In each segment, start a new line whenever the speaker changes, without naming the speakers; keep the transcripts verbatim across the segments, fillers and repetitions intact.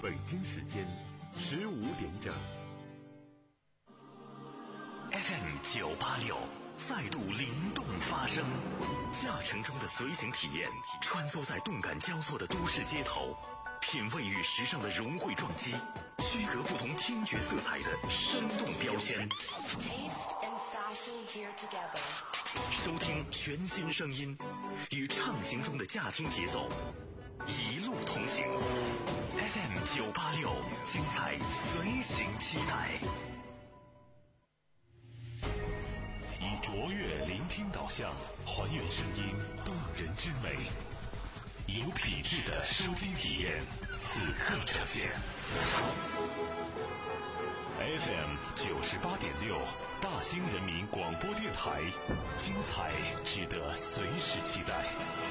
北京时间十五点整。
F M 九八六再度灵动发声，驾乘中的随行体验，穿梭在动感交错的都市街头，品味与时尚的融汇撞击，区隔不同听觉色彩的生动标签。收听全新声音，与畅行中的驾听节奏，一路同行。F M 九八六，精彩随行期待。以卓越聆听导向，还原声音动人之美，以有品质的收听体验，此刻呈现。F M 九十八点六，大兴人民广播电台，精彩值得随时期待。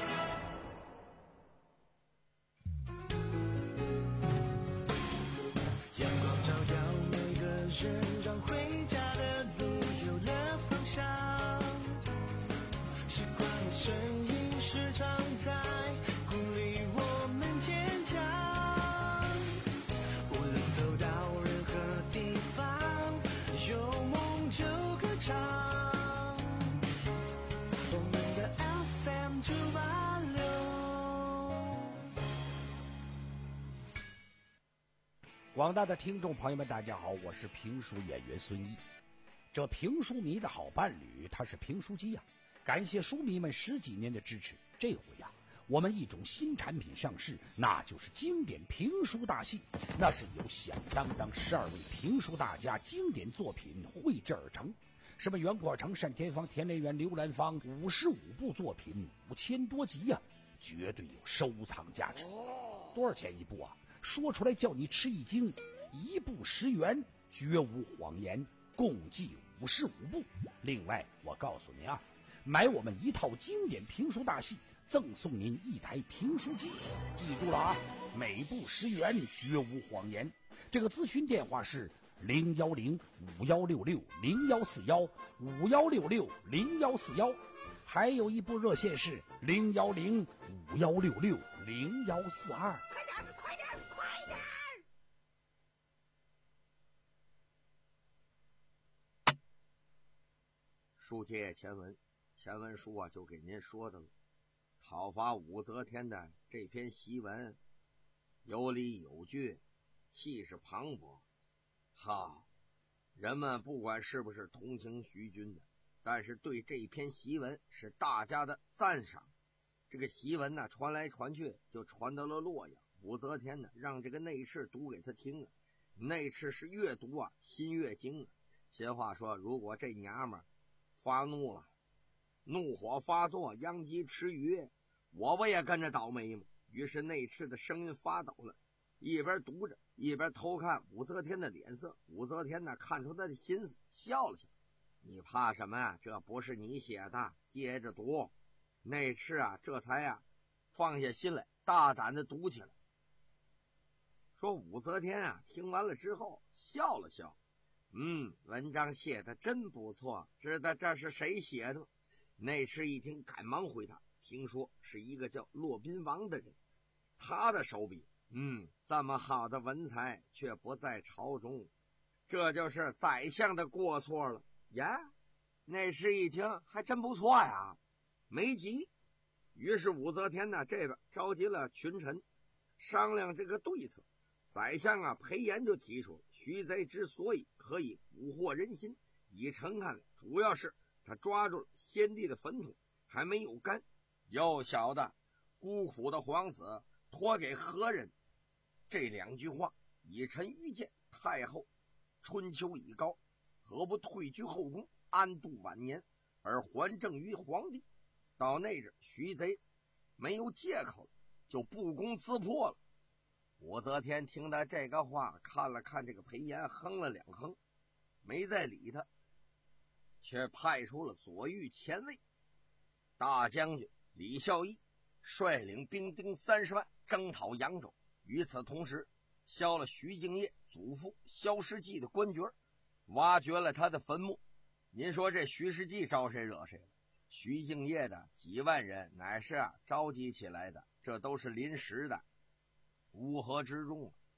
阳光照耀每个人，让回家的路有了方向。习惯的声音时常在鼓励我们坚强。无论走到任何地方，有梦就歌唱。我们的 F M 九八六。
广大的听众朋友们，大家好，我是评书演员孙一。这评书迷的好伴侣，他是评书机呀、啊。感谢书迷们十几年的支持，这回呀、啊，我们一种新产品上市，那就是经典评书大戏。那是由响当当十二位评书大家经典作品绘制而成，什么袁阔成、单田芳、田连元、刘兰芳，五十五部作品，五千多集呀、啊，绝对有收藏价值。多少钱一部啊？说出来叫你吃一惊，一部十元，绝无谎言，共计五十五部。另外，我告诉您啊，买我们一套经典评书大戏，赠送您一台评书机。记住了啊，每部十元，绝无谎言。这个咨询电话是零幺零五幺六六零幺四幺五幺六六零幺四幺，还有一部热线是零幺零五幺六六零幺四二。
快点，快点，快点！
书接前文，前文书啊就给您说的了。讨伐武则天的这篇檄文，有理有据，气势磅礴。好，人们不管是不是同情徐君的，但是对这篇檄文是大家的赞赏。这个檄文呢传来传去，就传到了洛阳。武则天呢让这个内侍读给他听了，内侍是越读啊心越惊啊。闲话说，如果这娘们儿发怒了，怒火发作，殃及池鱼，我不也跟着倒霉吗？于是内侍的声音发抖了，一边读着一边偷看武则天的脸色。武则天呢看出他的心思，笑了笑，你怕什么啊？这不是你写的，接着读。内侍啊这才啊放下心来，大胆的读起来。说武则天啊听完了之后笑了笑，嗯，文章写的真不错，知道这是谁写的？内侍一听赶忙回答，听说是一个叫骆宾王的人，他的手笔，嗯，这么好的文才却不在朝中，这就是宰相的过错了呀。内侍一听还真不错呀，没急。于是武则天呢这边召集了群臣商量这个对策。宰相啊裴炎就提出，徐贼之所以可以蛊惑人心，以臣看来，主要是他抓住了先帝的坟土还没有干，又晓得孤苦的皇子托给何人。这两句话，以臣愚见，太后春秋已高，何不退居后宫，安度晚年，而还政于皇帝？到那阵徐贼没有借口，就不攻自破了。武则天听到这个话，看了看这个裴炎，哼了两哼，没再理他，却派出了左御前卫大将军李孝义，率领兵丁三十万征讨扬州。与此同时，削了徐敬业祖父萧世纪的官爵，挖掘了他的坟墓。您说这徐世纪招谁惹谁了？徐敬业的几万人乃是啊召集起来的，这都是临时的。乌合之众，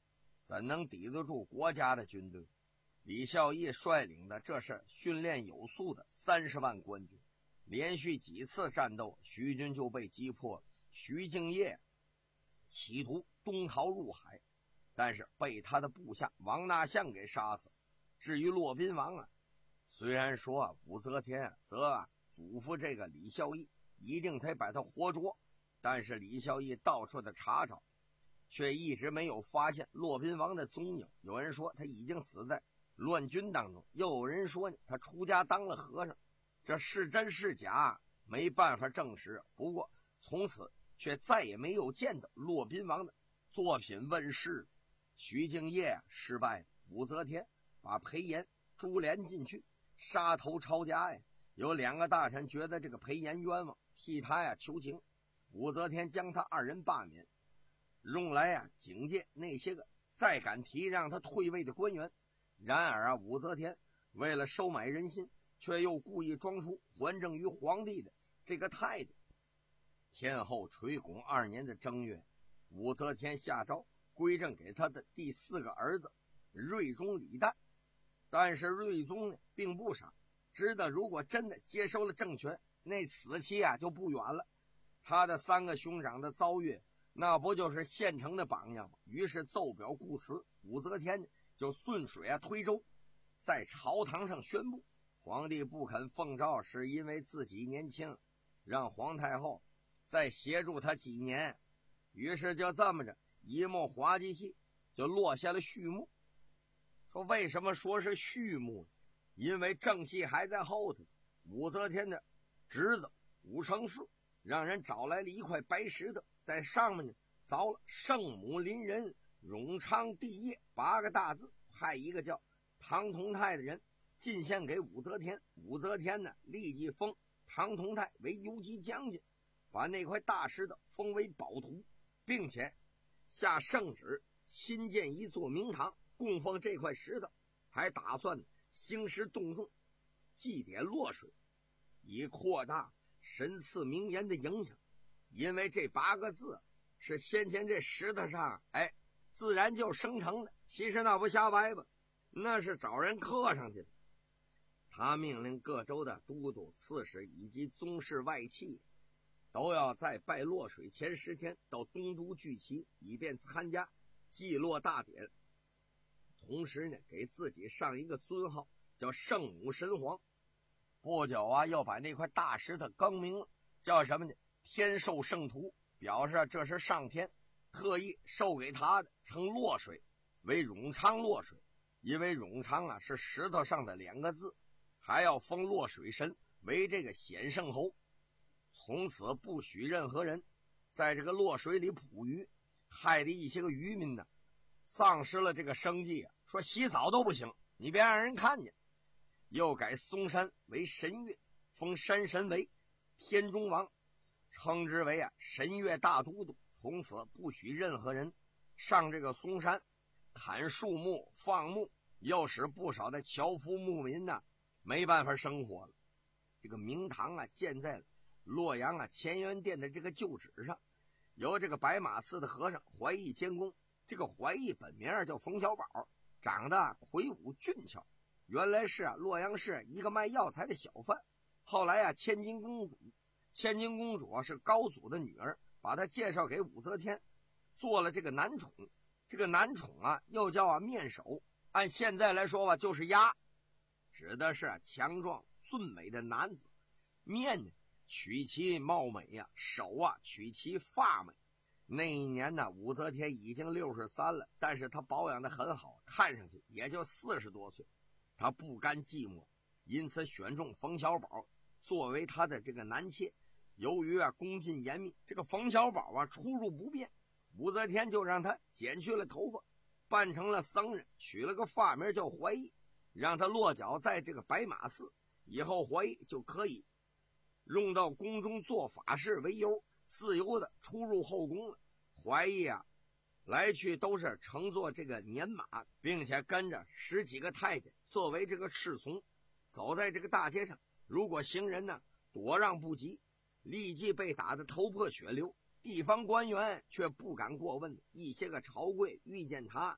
怎能抵得住国家的军队？李孝义率领的这是训练有素的三十万官军，连续几次战斗，徐军就被击破了。徐敬业企图东逃入海，但是被他的部下王纳相给杀死。至于骆宾王啊，虽然说啊武则天啊则啊嘱咐这个李孝义一定得把他活捉，但是李孝义到处的查找，却一直没有发现骆宾王的踪影。有人说他已经死在乱军当中，又有人说呢他出家当了和尚，这是真是假没办法证实。不过从此却再也没有见到骆宾王的作品问世。徐敬业失败，武则天把裴炎株连进去，杀头抄家呀。有两个大臣觉得这个裴炎冤枉，替他呀求情，武则天将他二人罢免，用来呀警戒那些个再敢提让他退位的官员。然而啊，武则天为了收买人心，却又故意装出还政于皇帝的这个态度。天后垂拱二年的正月，武则天下诏归政给他的第四个儿子睿宗李旦。但是睿宗呢并不傻，知道如果真的接收了政权，那死期啊就不远了。他的三个兄长的遭遇，那不就是现成的榜样吗？于是奏表故辞，武则天呢就顺水啊推舟，在朝堂上宣布，皇帝不肯奉诏是因为自己年轻，让皇太后再协助他几年。于是就这么着，一幕滑稽戏就落下了序幕。说为什么说是序幕呢？因为正戏还在后头。武则天的侄子武承嗣让人找来了一块白石头，在上面呢凿了圣母临人永昌帝业八个大字，派一个叫唐同泰的人进献给武则天。武则天呢立即封唐同泰为游击将军，把那块大石头封为宝图，并且下圣旨新建一座明堂供奉这块石头，还打算兴师动众祭奠洛水，以扩大神赐名言的影响。因为这八个字是先前这石头上哎自然就生成的，其实那不瞎掰吧，那是找人刻上去的。他命令各州的都督、刺史以及宗室外戚都要在拜洛水前十天到东都聚齐，以便参加祭洛大典。同时呢，给自己上一个尊号，叫圣母神皇。不久啊，又把那块大石头更名了，叫什么呢？天授圣图，表示这是上天特意授给他的，称洛水为永昌洛水，因为永昌啊是石头上的两个字。还要封洛水神为这个显圣侯，从此不许任何人在这个洛水里捕鱼，害得一些个渔民呢丧失了这个生计啊，说洗澡都不行，你别让人看见。又改嵩山为神岳，封山神为天中王，称之为啊神岳大都督。从此不许任何人上这个嵩山砍树木放牧，又使不少的樵夫牧民呢没办法生活了。这个明堂啊建在了洛阳啊乾元殿的这个旧址上，由这个白马寺的和尚怀义监工。这个怀义本名叫冯小宝，长得魁梧俊俏，原来是啊洛阳市一个卖药材的小贩。后来啊千金公主，千金公主是高祖的女儿，把她介绍给武则天，做了这个男宠。这个男宠啊又叫啊面首，按现在来说吧就是鸭，指的是啊强壮俊美的男子。面呢取其貌美呀、啊，手啊取其发美。那一年呢，武则天已经六十三了，但是她保养得很好，看上去也就四十多岁。她不甘寂寞，因此选中冯小宝作为她的这个男妾。由于啊恭敬严密，这个冯小宝啊出入不便，武则天就让他剪去了头发，扮成了僧人，取了个发名叫怀义，让他落脚在这个白马寺。以后怀义就可以用到宫中做法事为由，自由的出入后宫了。怀义啊来去都是乘坐这个年马，并且跟着十几个太监作为这个侍从，走在这个大街上，如果行人呢躲让不及，立即被打得头破血流。地方官员却不敢过问，一些个朝贵遇见他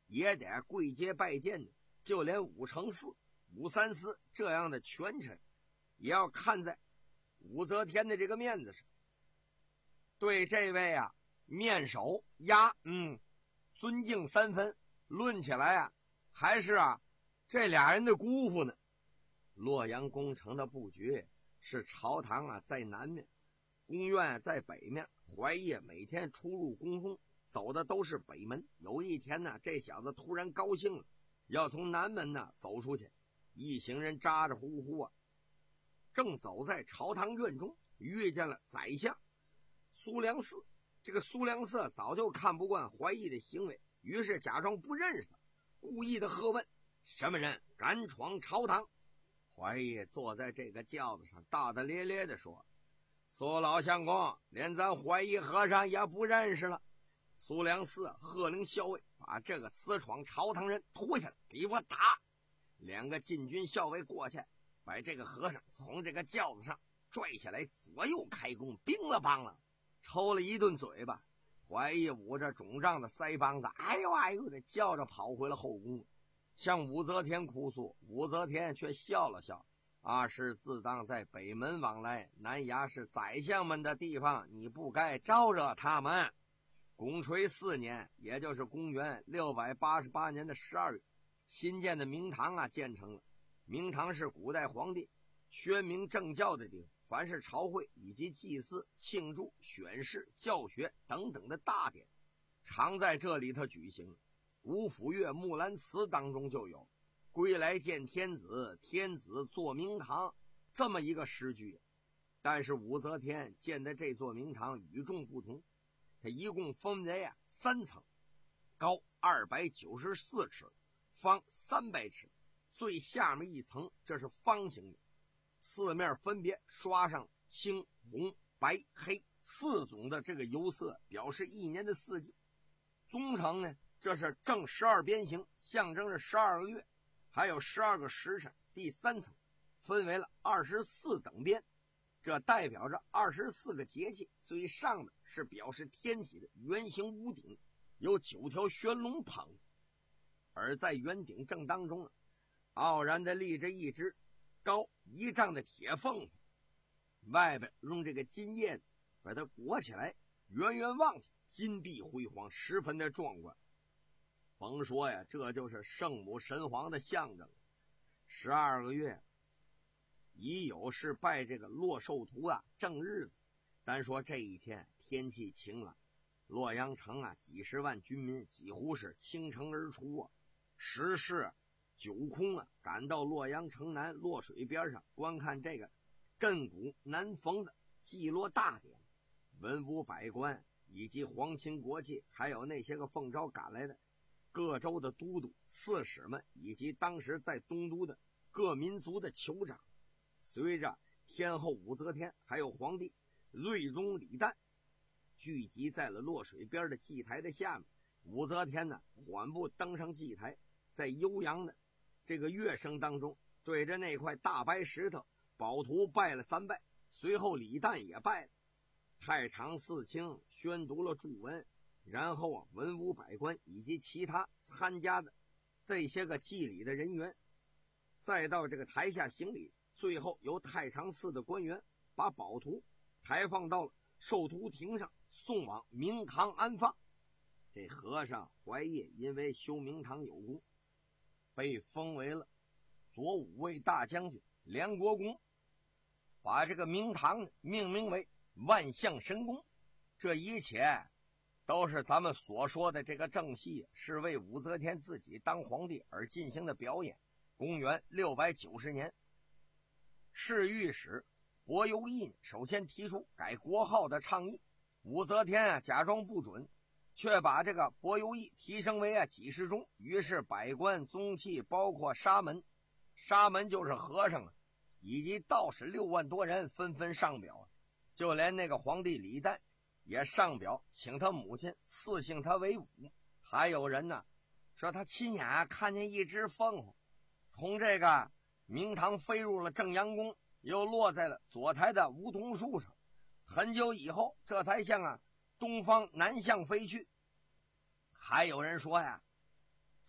也得跪阶拜见的，就连武承嗣、武三思这样的权臣，也要看在武则天的这个面子上，对这位啊面首压嗯尊敬三分。论起来啊，还是啊这俩人的姑父呢。洛阳宫城的布局是朝堂啊在南面，宫院在北面，怀烨每天出入宫中走的都是北门。有一天呢，这小子突然高兴了，要从南门呢走出去。一行人咋咋呼呼啊，正走在朝堂院中，遇见了宰相苏良嗣。这个苏良嗣早就看不惯怀烨的行为，于是假装不认识他，故意的喝问：什么人敢闯朝堂？怀烨坐在这个轿子上，大大咧咧地说：苏老相公，连咱怀烨和尚也不认识了。苏良嗣喝令校尉把这个私闯朝堂人拖下来，给我打！两个禁军校尉过去，把这个和尚从这个轿子上拽下来，左右开弓，乒了乓了，抽了一顿嘴巴。怀烨捂着肿胀的腮帮子，哎呦哎呦的叫着跑回了后宫，向武则天哭诉。武则天却笑了笑：阿是自当在北门往来，南衙是宰相们的地方，你不该招惹他们。拱垂四年，也就是公元六百八十八年的十二月，新建的明堂啊建成了。明堂是古代皇帝宣明政教的地方，凡是朝会以及祭祀、庆祝、选试、教学等等的大典，常在这里头举行。古府乐《木兰辞》当中就有“归来见天子，天子坐明堂”这么一个诗句。但是武则天建的这座明堂与众不同，它一共分为啊三层，高二百九十四尺，方三百尺，最下面一层这是方形的，四面分别刷上青、红、白、黑四种的这个油色，表示一年的四季。中层呢，这是正十二边形，象征着十二个月，还有十二个时辰。第三层分为了二十四等边，这代表着二十四个节气。最上的是表示天体的圆形屋顶，有九条玄龙捧，而在圆顶正当中啊，傲然的立着一只高一丈的铁凤凰，外边用这个金叶把它裹起来，远远望去金碧辉煌，十分的壮观。甭说呀，这就是圣母神皇的象征。十二个月已有是拜这个洛寿图啊正日子，单说这一天天气晴朗，洛阳城啊几十万军民几乎是倾城而出啊，十室九空啊，赶到洛阳城南洛水边上观看这个亘古难逢的祭落大典。文武百官以及皇亲国戚，还有那些个奉召赶来的各州的都督、刺史们，以及当时在东都的各民族的酋长，随着天后武则天还有皇帝睿宗李旦聚集在了洛水边的祭台的下面。武则天呢缓步登上祭台，在悠扬的这个乐声当中，对着那块大白石头宝图拜了三拜，随后李旦也拜了。太常寺卿宣读了祝文，然后啊，文武百官以及其他参加的这些个祭礼的人员，再到这个台下行礼，最后由太常寺的官员把宝图抬放到了寿图亭上，送往明堂安放。这和尚怀烨因为修明堂有功，被封为了左武卫大将军、梁国公，把这个明堂命名为万象神宫。这一切都是咱们所说的这个正戏，是为武则天自己当皇帝而进行的表演。公元六百九十年，侍御史伯游义首先提出改国号的倡议，武则天啊假装不准，却把这个伯游义提升为啊给事中。于是百官宗戚，包括沙门，沙门就是和尚啊，以及道士六万多人纷纷上表啊，就连那个皇帝李旦也上表请他母亲赐姓他为武。还有人呢说他亲眼啊看见一只凤凰从这个明堂飞入了正阳宫，又落在了左台的梧桐树上，很久以后这才向啊东方南向飞去。还有人说呀，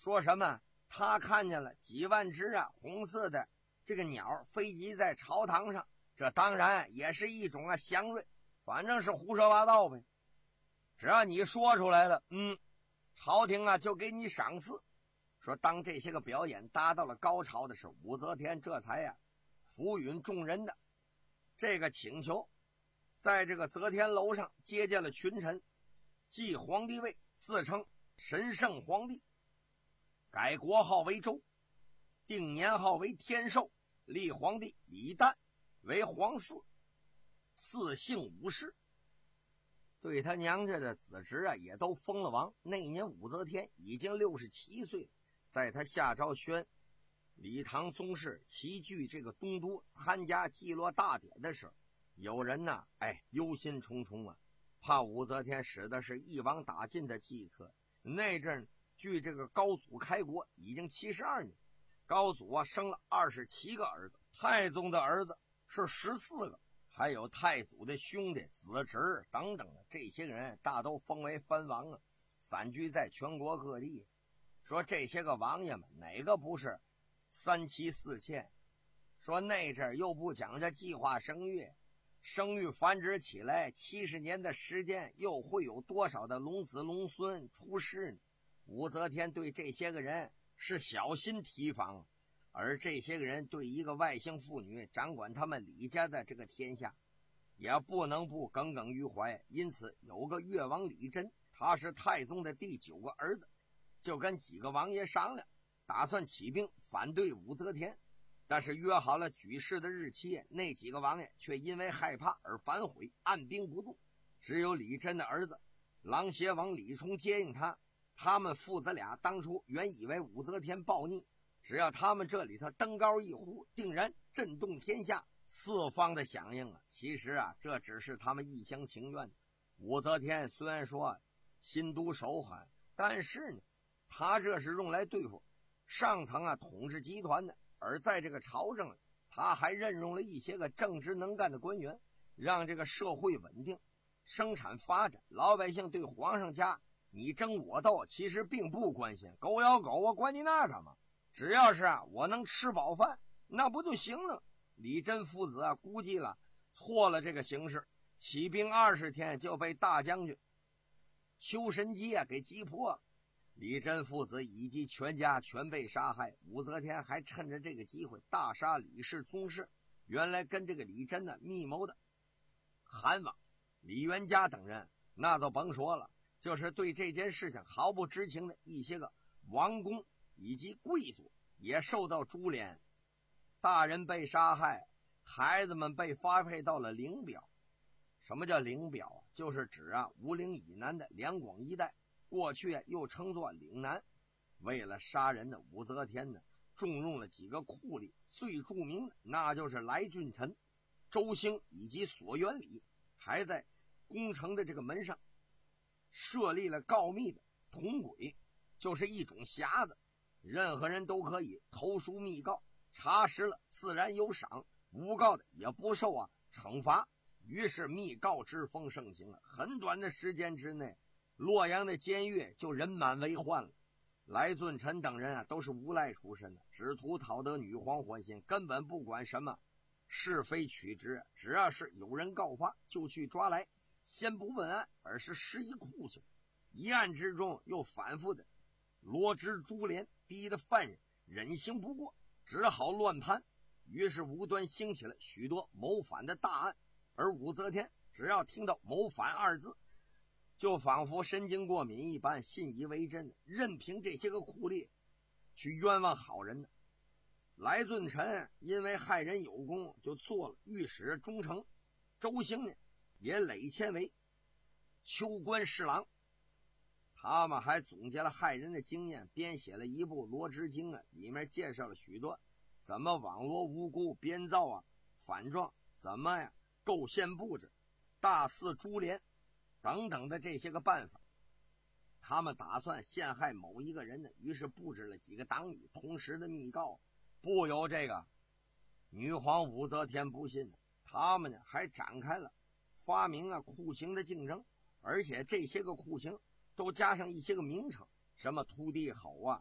说什么他看见了几万只啊红色的这个鸟飞机在朝堂上，这当然也是一种啊祥瑞，反正是胡说八道呗。只要你说出来了，嗯，朝廷啊就给你赏赐。说当这些个表演达到了高潮的时候，武则天这才呀、啊、抚允众人的这个请求，在这个则天楼上接见了群臣，继皇帝位，自称神圣皇帝，改国号为周，定年号为天寿，立皇帝李旦为皇嗣，赐姓武氏。对他娘家的子侄啊也都封了王。那一年武则天已经六十七岁了，在他下诏宣礼堂宗室齐聚这个东都参加祭落大典的时候，有人呐、啊，哎，忧心忡忡啊，怕武则天使的是一网打尽的计策。那阵距这个高祖开国已经七十二年，高祖啊生了二十七个儿子，太宗的儿子是十四个，还有太祖的兄弟子侄等等的，这些人大都封为藩王啊，散居在全国各地。说这些个王爷们哪个不是三妻四妾？说那阵又不讲这计划生育，生育繁殖起来七十年的时间，又会有多少的龙子龙孙出世呢？武则天对这些个人是小心提防，而这些个人对一个外姓妇女掌管他们李家的这个天下，也不能不耿耿于怀。因此有个越王李真，他是太宗的第九个儿子，就跟几个王爷商量，打算起兵反对武则天。但是约好了举事的日期，那几个王爷却因为害怕而反悔，按兵不动。只有李真的儿子琅邪王李崇接应他。他们父子俩当初原以为武则天暴逆，只要他们这里头登高一呼，定然震动天下，四方的响应啊。其实啊，这只是他们一厢情愿。武则天虽然说心毒手狠，但是呢，他这是用来对付上层啊统治集团的。而在这个朝政，他还任用了一些个正直能干的官员，让这个社会稳定，生产发展。老百姓对皇上家你争我斗其实并不关心，狗咬狗，我管你那干嘛？只要是啊我能吃饱饭，那不就行了？李真父子啊估计了错了这个形势，起兵二十天就被大将军邱神基啊给击破了。李真父子以及全家全被杀害。武则天还趁着这个机会大杀李氏宗室。原来跟这个李真呢密谋的韩王李元嘉等人，那就甭说了，就是对这件事情毫不知情的一些个王公以及贵族也受到株连。大人被杀害，孩子们被发配到了陵表。什么叫陵表啊？就是指啊吴陵以南的两广一带，过去又称作岭南。为了杀人的武则天呢，重用了几个酷吏，最著名的那就是来俊臣、周兴以及索元礼，还在宫城的这个门上设立了告密的铜轨，就是一种匣子，任何人都可以投书密告，查实了自然有赏，诬告的也不受啊惩罚。于是密告之风盛行了，很短的时间之内，洛阳的监狱就人满为患了。来俊臣等人啊都是无赖出身的，只图讨得女皇欢心，根本不管什么是非曲直，只要是有人告发就去抓来，先不问案，而是施以酷刑。一案之中又反复的罗织株连，逼得犯人忍心不过，只好乱判。于是无端兴起了许多谋反的大案。而武则天只要听到谋反二字，就仿佛神经过敏一般，信以为真，任凭这些个酷吏去冤枉好人呢。来俊臣因为害人有功，就做了御史中丞。周兴呢也累迁为秋官侍郎。他们还总结了害人的经验，编写了一部《罗织经》啊，里面介绍了许多怎么网罗无辜、编造啊反状，怎么呀构陷布置、大肆株连等等的这些个办法。他们打算陷害某一个人呢，于是布置了几个党羽，同时的密告。不由这个女皇武则天不信，他们呢还展开了发明啊酷刑的竞争，而且这些个酷刑都加上一些个名称，什么秃地吼啊、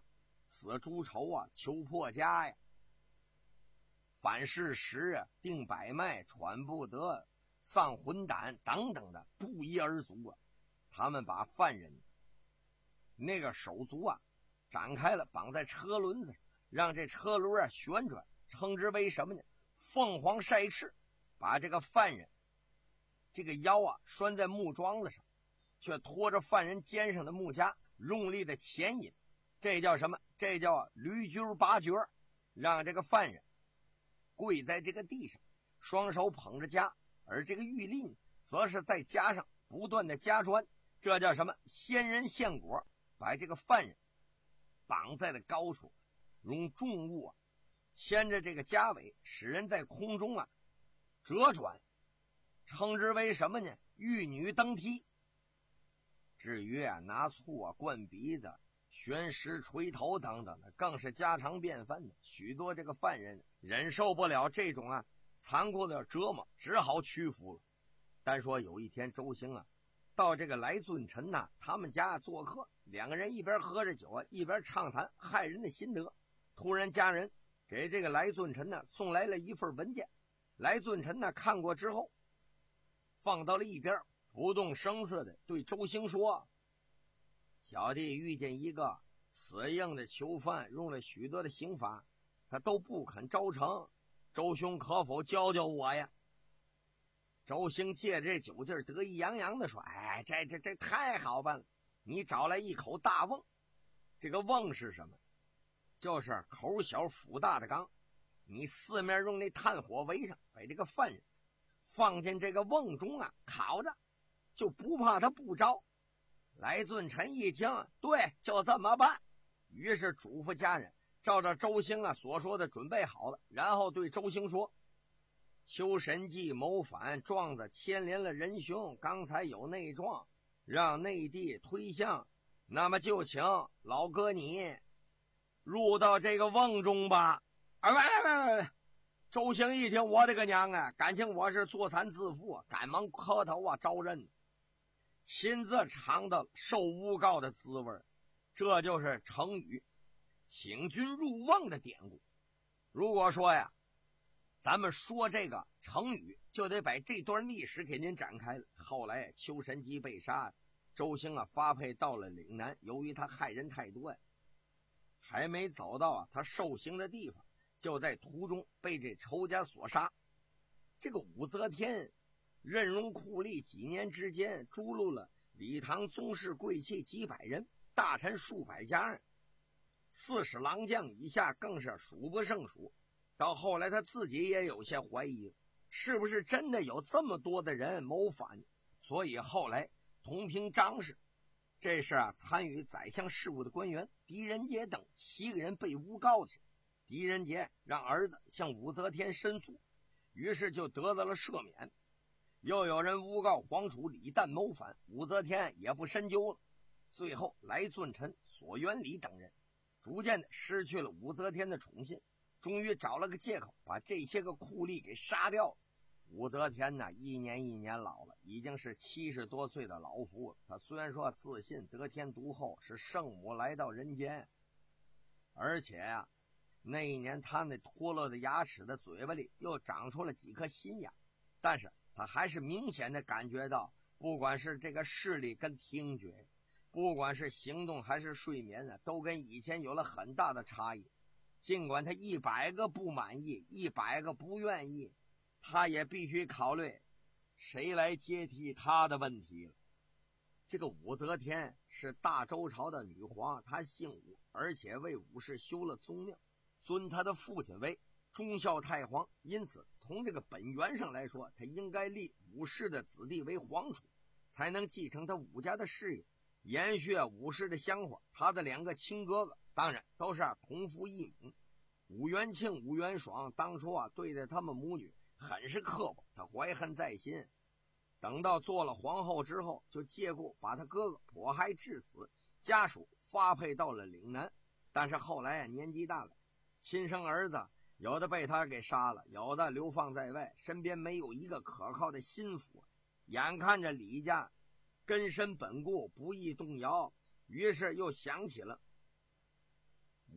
死诸仇啊，求破家呀，反事实啊，定百脉，喘不得，丧魂胆等等的不一而足啊。他们把犯人那个手足啊展开了，绑在车轮子上，让这车轮啊旋转，称之为什么呢？凤凰晒翅。把这个犯人这个腰啊拴在木桩子上，却拖着犯人肩上的木枷用力的牵引，这叫什么？这叫驴驹拔角，让这个犯人跪在这个地上，双手捧着枷，而这个狱吏则是在枷上不断的加砖，这叫什么？仙人献果。把这个犯人绑在了高处，用重物啊牵着这个枷尾，使人在空中啊折转，称之为什么呢？玉女登梯。至于啊拿醋啊灌鼻子、悬石锤头等等的，更是家常便饭的。许多这个犯人忍受不了这种啊残酷的折磨，只好屈服了。单说有一天，周兴啊到这个来尊臣呐他们家做客，两个人一边喝着酒啊，一边畅谈害人的心得。突然家人给这个来尊臣呢送来了一份文件，来尊臣呢看过之后放到了一边，不动声色的对周兴说：小弟遇见一个死硬的囚犯，用了许多的刑罚，他都不肯招成，周兄可否教教我呀？周兴借着这酒劲儿得意洋洋的说：哎，这这这太好办了，你找来一口大瓮。这个瓮是什么？就是口小腹大的缸，你四面用那炭火围上，把这个犯人放进这个瓮中啊烤着，就不怕他不着。来尊臣一听，对，就这么办。于是嘱咐家人照着周兴啊所说的准备好了，然后对周兴说：邱神记谋反，状子牵连了仁兄，刚才有内状，让内地推向，那么就请老哥你入到这个瓮中吧。啊，喂喂喂！周兴一听，我的个娘啊！感情我是坐残自负，赶忙磕头啊招认，亲自尝到受诬告的滋味。这就是成语请君入瓮的典故。如果说呀咱们说这个成语，就得把这段历史给您展开了。后来邱神基被杀，周兴啊发配到了岭南，由于他害人太多呀，还没走到啊他受刑的地方，就在途中被这仇家所杀。这个武则天任用酷吏，几年之间诛戮了礼堂宗室贵戚几百人，大臣数百家人，四十郎将以下更是数不胜数。到后来他自己也有些怀疑，是不是真的有这么多的人谋反。所以后来同平张氏，这是啊参与宰相事务的官员狄仁杰等七个人被诬告的。狄仁杰让儿子向武则天申诉，于是就得到了赦免。又有人诬告皇储李旦谋反，武则天也不深究了。最后来尊臣索元礼等人逐渐的失去了武则天的宠信，终于找了个借口把这些个酷吏给杀掉了。武则天呢一年一年老了，已经是七十多岁的老妇了。她虽然说自信得天独厚，是圣母来到人间，而且呀、啊、那一年她那脱落的牙齿的嘴巴里又长出了几颗新牙，但是她还是明显的感觉到，不管是这个视力跟听觉，不管是行动还是睡眠呢，都跟以前有了很大的差异。尽管他一百个不满意，一百个不愿意，他也必须考虑谁来接替他的问题了。这个武则天是大周朝的女皇，她姓武，而且为武氏修了宗庙，尊他的父亲为忠孝太皇，因此从这个本源上来说，他应该立武氏的子弟为皇储，才能继承他武家的事业，延续武氏的香火。他的两个亲哥哥当然都是同父异母，武元庆、武元爽当初啊对待他们母女很是刻薄，他怀恨在心。等到做了皇后之后，就借故把他哥哥迫害致死，家属发配到了岭南。但是后来啊年纪大了，亲生儿子有的被他给杀了，有的流放在外，身边没有一个可靠的心腹，眼看着李家根深本固，不易动摇，于是又想起了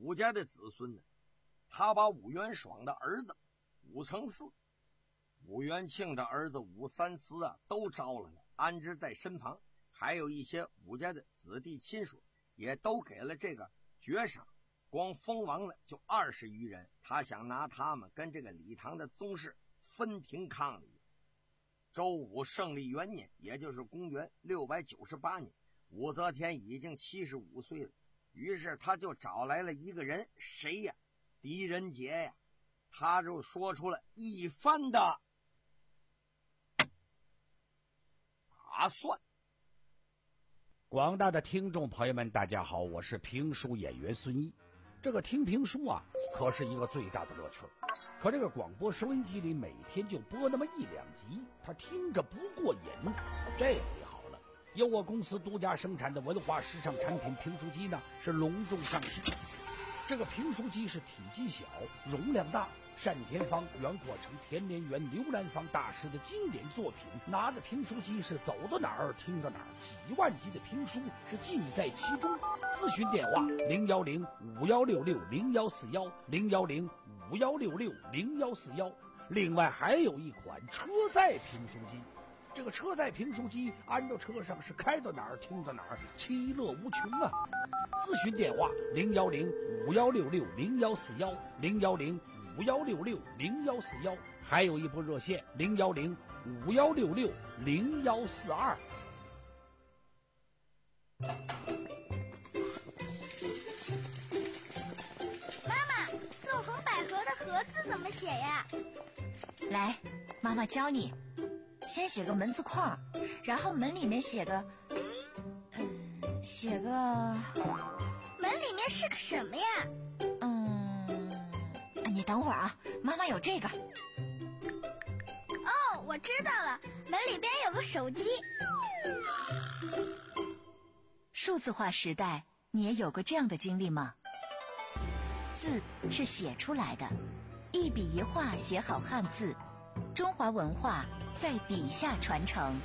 武家的子孙呢，他把武元爽的儿子武承嗣、武元庆的儿子武三思啊，都招了来，安置在身旁。还有一些武家的子弟亲属，也都给了这个爵赏。光封王了就二十余人，他想拿他们跟这个李唐的宗室分庭抗礼。周武胜利元年，也就是公元六百九十八年，武则天已经七十五岁了。于是他就找来了一个人，谁呀？狄仁杰呀！他就说出了一番的打算。
广大的听众朋友们，大家好，我是评书演员孙一。这个听评书啊，可是一个最大的乐趣。可这个广播收音机里每天就播那么一两集，他听着不过瘾。这回好了，由我公司独家生产的文化时尚产品评书机呢，是隆重上市。这个评书机是体积小，容量大，单田芳、袁阔成、田连元、刘兰芳大师的经典作品。拿着评书机是走到哪儿听到哪儿，几万集的评书是尽在其中。咨询电话零幺零五幺六六零幺四幺零幺零五幺六六零幺四幺。另外还有一款车载评书机，这个车载评书机安到车上是开到哪儿听到哪儿，其乐无穷啊！咨询电话零幺零五幺六六零幺四幺零幺零五幺六六零幺四幺，还有一部热线零幺零五幺六六零幺四二。
妈妈，纵横捭阖的阖字怎么写呀？
来，妈妈教你。先写个门字框，然后门里面写个，嗯，写个，
门里面是个什么呀？
嗯，你等会儿啊，妈妈有这个。
哦，我知道了，门里边有个手机。
数字化时代，你也有过这样的经历吗？字是写出来的，一笔一画写好汉字，中华文化在笔下传承。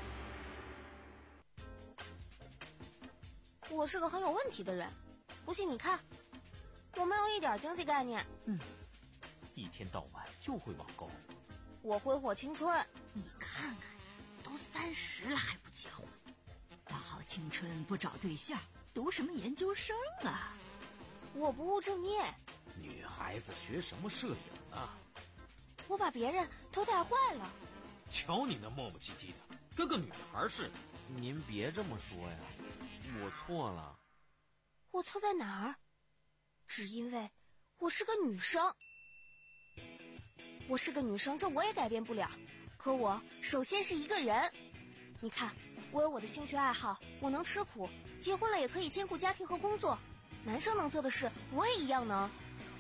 我是个很有问题的人，不信你看，我没有一点经济概念。
嗯，一天到晚就会网购。
我挥霍青春。
你看看，都三十了还不结婚，大好青春不找对象，读什么研究生啊？
我不务正业。
女孩子学什么摄影啊？
我把别人都带坏了。
瞧你那磨磨唧唧的，跟个女孩似的。
您别这么说呀，我错了。
我错在哪儿？只因为我是个女生。我是个女生，这我也改变不了。可我首先是一个人。你看，我有我的兴趣爱好，我能吃苦，结婚了也可以兼顾家庭和工作。男生能做的事，我也一样能。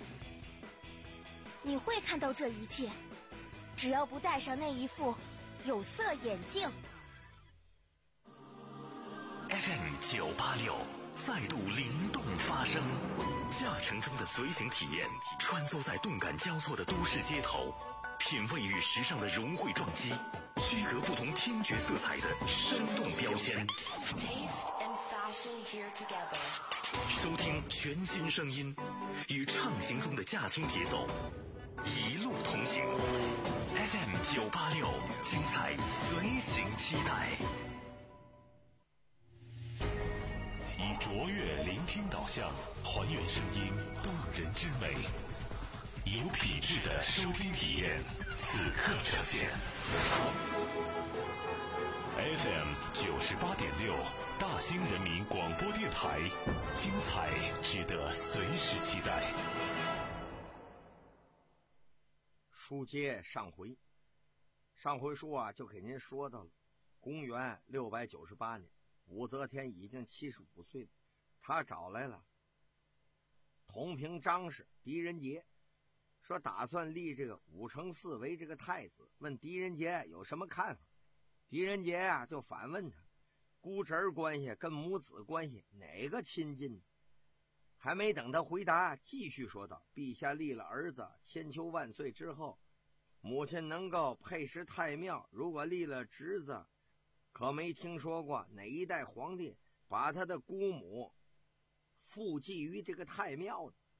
你会看到这一切，只要不戴上那一副有色眼镜。
F M 九八六再度灵动发声，驾乘中的随行体验，穿梭在动感交错的都市街头，品味与时尚的融汇撞击，区隔不同听觉色彩的生动标签。收听全新声音，与畅行中的驾听节奏，一路同行。F M 九八六，精彩随行期待。
以卓越聆听导向，还原声音动人之美，有品质的收听体验，此刻呈现。F M 九十八点六，大兴人民广播电台，精彩值得随时期待。
书接上回，上回书啊就给您说到了，公元六百九十八年，武则天已经七十五岁了，他找来了同平张氏狄仁杰，说打算立这个武承嗣为这个太子，问狄仁杰有什么看法。狄仁杰啊就反问他，姑侄儿关系跟母子关系哪个亲近？还没等他回答，继续说道：陛下立了儿子千秋万岁之后，母亲能够配食太庙，如果立了侄子，可没听说过哪一代皇帝把他的姑母附祭于这个太庙的。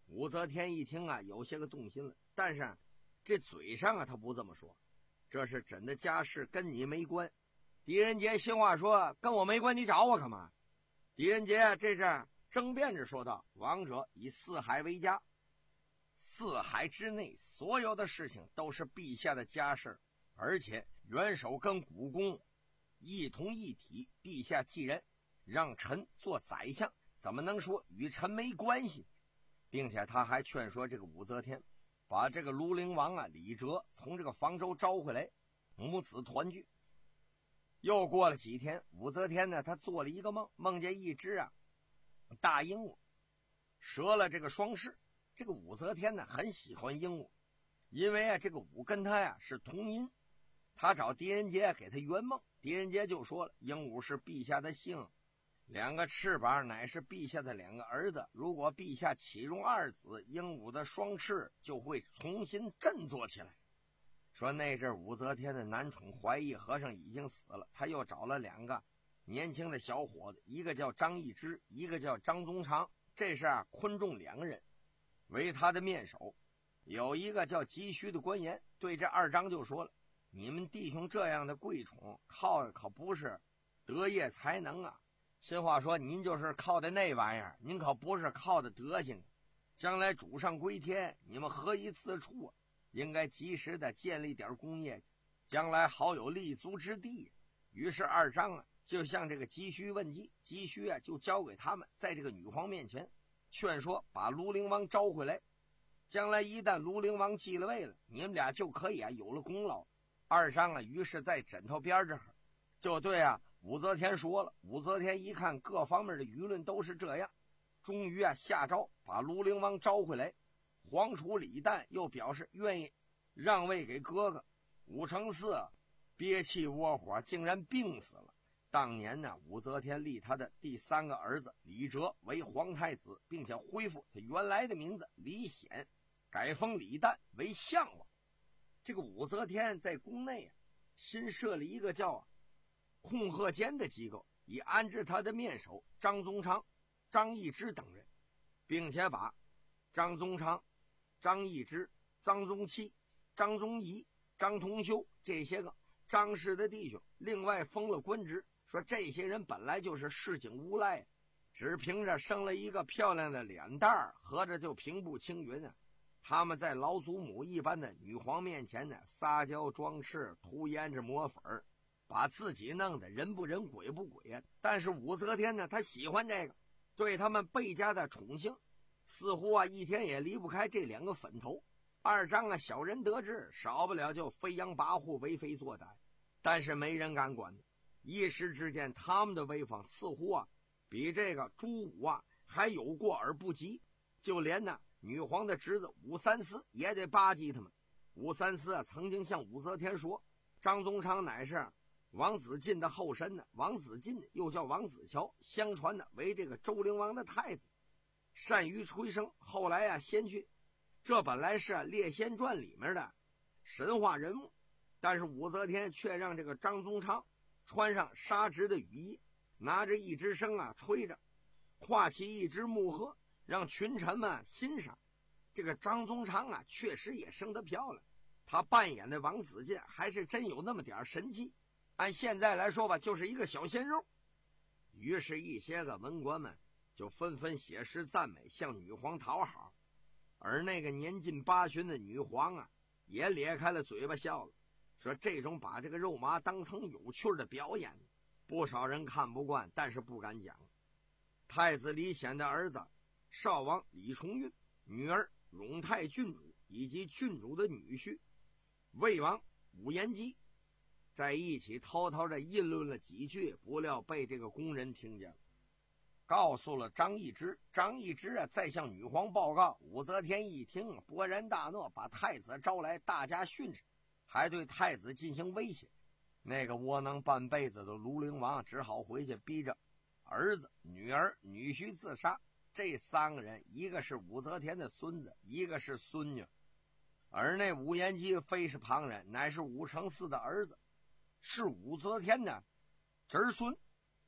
武则天一听啊，有些个动心了，但是啊，这嘴上啊他不这么说，这是真的家事，跟你没关。狄仁杰心话说，跟我没关，你找我干嘛？狄仁杰啊这是争辩着说道，王者以四海为家，四海之内所有的事情都是陛下的家事，而且元首跟古公一同一体，陛下既然让臣做宰相，怎么能说与臣没关系？并且他还劝说这个武则天把这个庐陵王啊李哲从这个房州招回来，母子团聚。又过了几天，武则天呢，她做了一个梦，梦见一只啊大鹦鹉折了这个双翅。这个武则天呢很喜欢鹦鹉，因为啊这个鹉跟他呀是同音。他找狄仁杰给他圆梦，狄仁杰就说了，鹦鹉是陛下的姓，两个翅膀乃是陛下的两个儿子，如果陛下启容二子，鹦鹉的双翅就会重新振作起来。说那阵武则天的男宠怀义和尚已经死了，他又找了两个年轻的小伙子，一个叫张易之，一个叫张宗昌，这是啊昆仲两个人为他的面首。有一个叫急需的官员对这二张就说了，你们弟兄这样的贵宠靠的可不是德业才能啊，新话说您就是靠的那玩意儿，您可不是靠的德行。将来主上归天，你们何以自处啊？应该及时的建立点工业，将来好有立足之地。于是二张啊就向这个急需问计，急需啊就交给他们，在这个女皇面前劝说把庐陵王招回来，将来一旦庐陵王继了位了，你们俩就可以啊有了功劳。二张啊于是在枕头边这就对啊武则天说了。武则天一看各方面的舆论都是这样，终于啊下诏把庐陵王招回来。皇储李旦又表示愿意让位给哥哥。武承嗣憋气窝火，竟然病死了。当年呢，武则天立他的第三个儿子李哲为皇太子，并且恢复他原来的名字李显，改封李旦为相王。这个武则天在宫内啊，新设了一个叫啊控鹤监的机构，以安置他的面首张宗昌、张易之等人，并且把张宗昌、张易之、张宗期、张宗仪、张同修这些个张氏的弟兄另外封了官职，说这些人本来就是市井无赖，只凭着生了一个漂亮的脸蛋儿，合着就平步青云啊。他们在老祖母一般的女皇面前呢，撒娇装饰，涂胭脂抹粉，把自己弄得人不人鬼不鬼啊。但是武则天呢，她喜欢这个，对他们倍加的宠幸，似乎啊一天也离不开这两个粉头。二张啊小人得志，少不了就飞扬跋扈，为非作歹，但是没人敢管。一时之间他们的威风似乎啊比这个朱武啊还有过而不及，就连呢女皇的侄子武三思也得巴结他们。武三思啊曾经向武则天说，张宗昌乃是王子晋的后身呢，王子晋又叫王子乔，相传呢为这个周灵王的太子，善于吹笙，后来啊先去，这本来是《列仙传》里面的神话人物，但是武则天却让这个张宗昌穿上纱质的羽衣，拿着一支笙啊吹着，挎起一只木鹤，让群臣们欣赏。这个张宗昌啊确实也生得漂亮，他扮演的王子晋还是真有那么点神气，按现在来说吧，就是一个小鲜肉。于是一些个文官们就纷纷写诗赞美，向女皇讨好。而那个年近八旬的女皇啊也咧开了嘴巴笑了，说这种把这个肉麻当成有趣的表演，不少人看不惯，但是不敢讲。太子李显的儿子少王李重运，女儿永泰郡主以及郡主的女婿魏王武延基在一起偷偷的议论了几句，不料被这个宫人听见了，告诉了张易之。张易之啊再向女皇报告。武则天一听勃然大怒，把太子招来大加训斥，还对太子进行威胁。那个窝囊半辈子的庐陵王只好回去逼着儿子、女儿、女婿自杀。这三个人，一个是武则天的孙子，一个是孙女，而那武延基非是旁人，乃是武承嗣的儿子，是武则天的侄孙。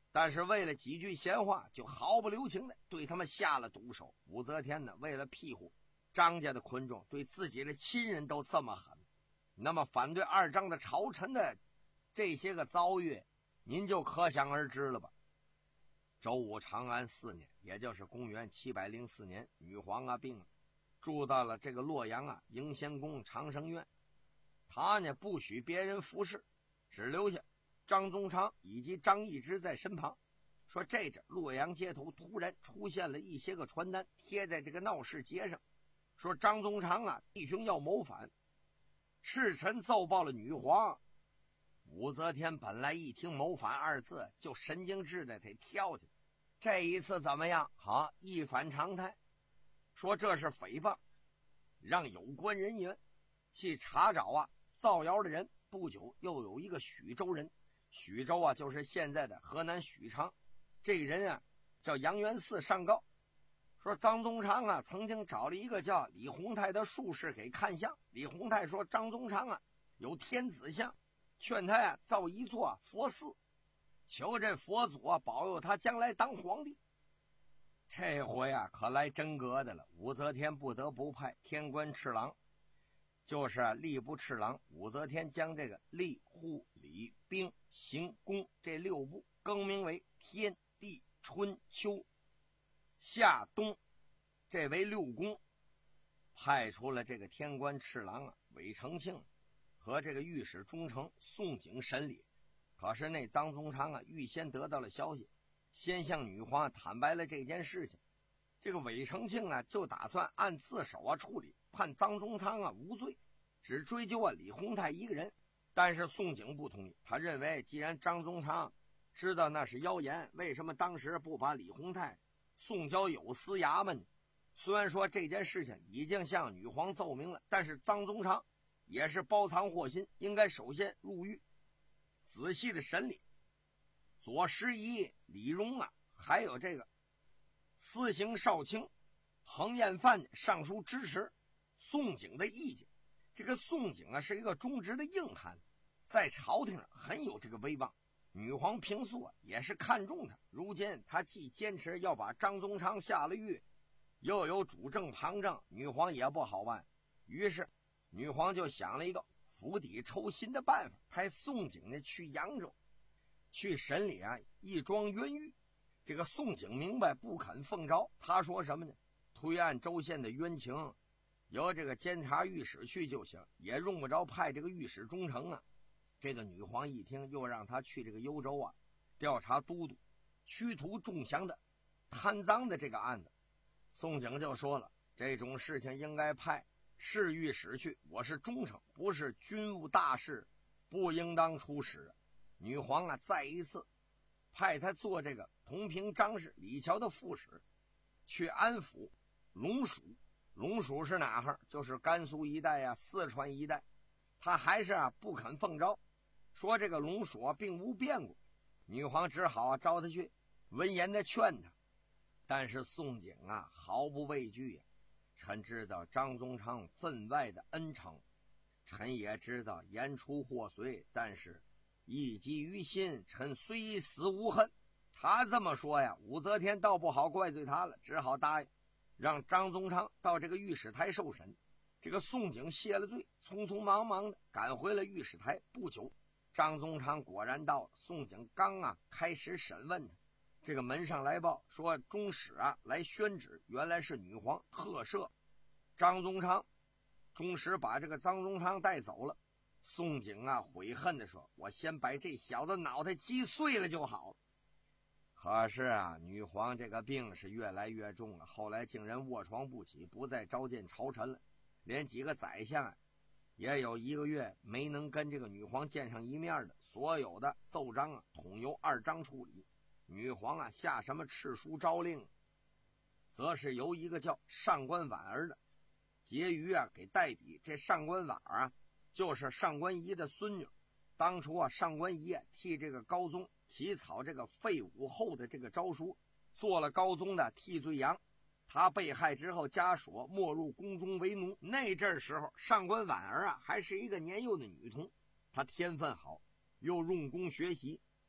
但是为了几句闲话，就毫不留情的对他们下了毒手。武则天呢，为了庇护张家的昆仲，对自己的亲人都这么狠，那么反对二张的朝臣的这些个遭遇，您就可想而知了吧。周武长安四年，也就是公元七百零四年，女皇啊病了，住到了这个洛阳啊迎仙宫长生院。他呢不许别人服侍，只留下张宗昌以及张易之在身旁。说这阵洛阳街头突然出现了一些个传单，贴在这个闹市街上，说张宗昌啊弟兄要谋反，赤臣奏报了女皇。武则天本来一听谋反二字就神经质的得跳起来，这一次怎么样？好，一反常态，说这是诽谤，让有关人员去查找啊造谣的人。不久又有一个许州人，许州啊就是现在的河南许昌，这个人啊叫杨元嗣上告，说张宗昌啊曾经找了一个叫李洪泰的术士给看相。李洪泰说张宗昌啊有天子相，劝他啊造一座佛寺，求这佛祖啊保佑他将来当皇帝。这回啊可来真格的了，武则天不得不派天官侍郎，就是吏部侍郎。武则天将这个吏户礼兵刑宫这六部更名为天地春秋夏冬，这为六宫，派出了这个天官侍郎啊韦承庆和这个御史中丞宋璟审理。可是那张宗昌啊预先得到了消息，先向女皇坦白了这件事情。这个韦承庆啊就打算按自首啊处理，判张宗昌啊无罪，只追究啊李洪泰一个人。但是宋璟不同意，他认为既然张宗昌知道那是谣言，为什么当时不把李洪泰送交有司衙门？虽然说这件事情已经向女皇奏明了，但是张宗昌也是包藏祸心，应该首先入狱，仔细的审理。左拾遗、李荣啊，还有这个司刑少卿彭彦范上书支持宋璟的意见。这个宋璟啊是一个忠直的硬汉，在朝廷上很有这个威望。女皇平素啊也是看重他，如今他既坚持要把张宗昌下了狱，又有主政旁证，女皇也不好办。于是女皇就想了一个釜底抽薪的办法，派宋璟呢去扬州去审理啊一桩冤狱。这个宋璟明白不肯奉诏，他说什么呢？推案州县的冤情由这个监察御史去就行，也用不着派这个御史中丞啊。这个女皇一听，又让他去这个幽州啊调查都督驱图仲祥的贪赃的这个案子。宋璟就说了，这种事情应该派侍御史去，我是中丞，不是军务大事，不应当出使。女皇啊再一次派他做这个同平章事李峤的副使，去安抚龙蜀。龙蜀是哪哈？就是甘肃一带啊四川一带。他还是啊不肯奉诏，说这个龙蜀啊并无变故。女皇只好啊召他去，文言的劝他。但是宋璟啊毫不畏惧呀、啊，臣知道张宗昌分外的恩诚，臣也知道言出祸随，但是一击于心，臣虽死无恨。他这么说呀，武则天倒不好怪罪他了，只好答应让张宗昌到这个御史台受审。这个宋璟谢了罪，匆匆忙忙的赶回了御史台。不久，张宗昌果然到了。宋璟刚啊开始审问他，这个门上来报说中使啊来宣旨，原来是女皇特赦张宗昌。中使把这个张宗昌带走了。宋璟啊悔恨的说，我先把这小子脑袋击碎了就好了。可是啊女皇这个病是越来越重了，后来竟然卧床不起，不再召见朝臣了，连几个宰相啊也有一个月没能跟这个女皇见上一面的。所有的奏章啊统由二章处理，女皇啊下什么敕书诏令，则是由一个叫上官婉儿的婕妤啊给代笔。这上官婉儿啊就是上官仪的孙女。当初啊上官仪啊替这个高宗起草这个废武后的这个诏书，做了高宗的替罪羊。他被害之后，家属没入宫中为奴。那阵时候上官婉儿啊还是一个年幼的女童，她天分好，又用功学习，